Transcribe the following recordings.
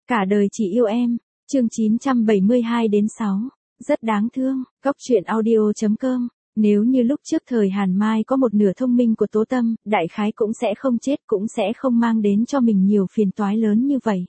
Cả đời chỉ yêu em, chương 972-6, rất đáng thương, góc truyện audio.com. Nếu như lúc trước thời Hàn Mai có một nửa thông minh của Tố Tâm, đại khái cũng sẽ không chết, cũng sẽ không mang đến cho mình nhiều phiền toái lớn như vậy.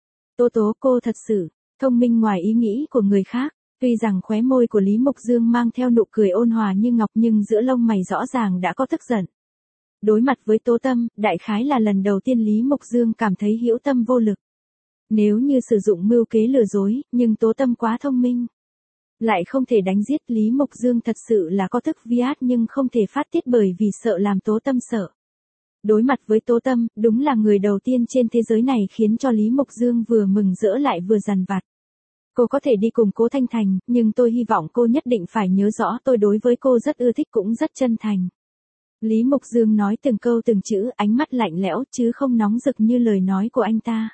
Tố cô thật sự, thông minh ngoài ý nghĩ của người khác, tuy rằng khóe môi của Lý Mục Dương mang theo nụ cười ôn hòa như ngọc nhưng giữa lông mày rõ ràng đã có tức giận. Đối mặt với Tố Tâm, đại khái là lần đầu tiên Lý Mục Dương cảm thấy hữu tâm vô lực. Nếu như sử dụng mưu kế lừa dối, nhưng Tố Tâm quá thông minh. Lại không thể đánh giết Lý Mục Dương thật sự là có thức vi át nhưng không thể phát tiết bởi vì sợ làm Tố Tâm sợ. Đối mặt với Tố Tâm, đúng là người đầu tiên trên thế giới này khiến cho Lý Mục Dương vừa mừng rỡ lại vừa dằn vặt. Cô có thể đi cùng Cố Thanh Thành, nhưng tôi hy vọng cô nhất định phải nhớ rõ tôi đối với cô rất ưa thích cũng rất chân thành. Lý Mục Dương nói từng câu từng chữ, ánh mắt lạnh lẽo chứ không nóng rực như lời nói của anh ta.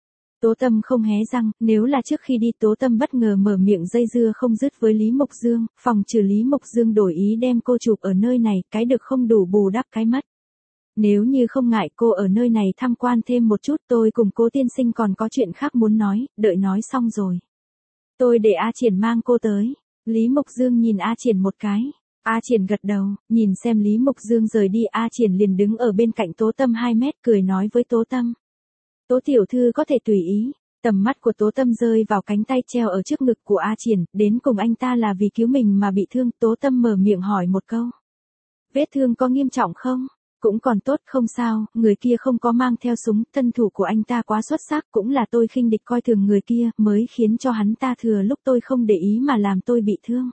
Tố Tâm không hé răng, nếu là trước khi đi Tố Tâm bất ngờ mở miệng dây dưa không dứt với Lý Mục Dương, phòng trừ Lý Mục Dương đổi ý đem cô chụp ở nơi này, cái được không đủ bù đắp cái mất. Nếu như không ngại cô ở nơi này tham quan thêm một chút, tôi cùng Cố tiên sinh còn có chuyện khác muốn nói, đợi nói xong rồi. Tôi để A Triển mang cô tới. Lý Mục Dương nhìn A Triển một cái. A Triển gật đầu, nhìn xem Lý Mục Dương rời đi, A Triển liền đứng ở bên cạnh Tố Tâm 2 mét cười nói với Tố Tâm. Tố tiểu thư có thể tùy ý. Tầm mắt của Tố Tâm rơi vào cánh tay treo ở trước ngực của A Triển, đến cùng anh ta là vì cứu mình mà bị thương. Tố Tâm mở miệng hỏi một câu. Vết thương có nghiêm trọng không? Cũng còn tốt, không sao, người kia không có mang theo súng, thân thủ của anh ta quá xuất sắc, cũng là tôi khinh địch coi thường người kia, mới khiến cho hắn ta thừa lúc tôi không để ý mà làm tôi bị thương.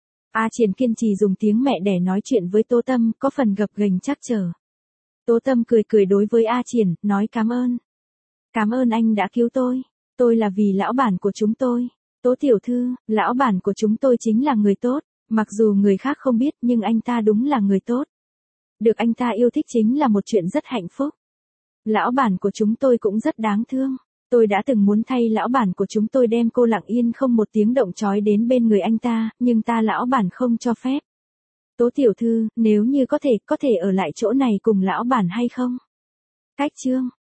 A Triển kiên trì dùng tiếng mẹ đẻ nói chuyện với Tố Tâm, có phần gập ghềnh trắc trở. Tố Tâm cười đối với A Triển, nói cảm ơn. Cảm ơn anh đã cứu tôi là vì lão bản của chúng tôi. Tố tiểu thư, lão bản của chúng tôi chính là người tốt, mặc dù người khác không biết nhưng anh ta đúng là người tốt. Được anh ta yêu thích chính là một chuyện rất hạnh phúc. Lão bản của chúng tôi cũng rất đáng thương. Tôi đã từng muốn thay lão bản của chúng tôi đem cô lặng yên không một tiếng động trói đến bên người anh ta, nhưng ta lão bản không cho phép. Tố tiểu thư, nếu như có thể ở lại chỗ này cùng lão bản hay không? Cách chương.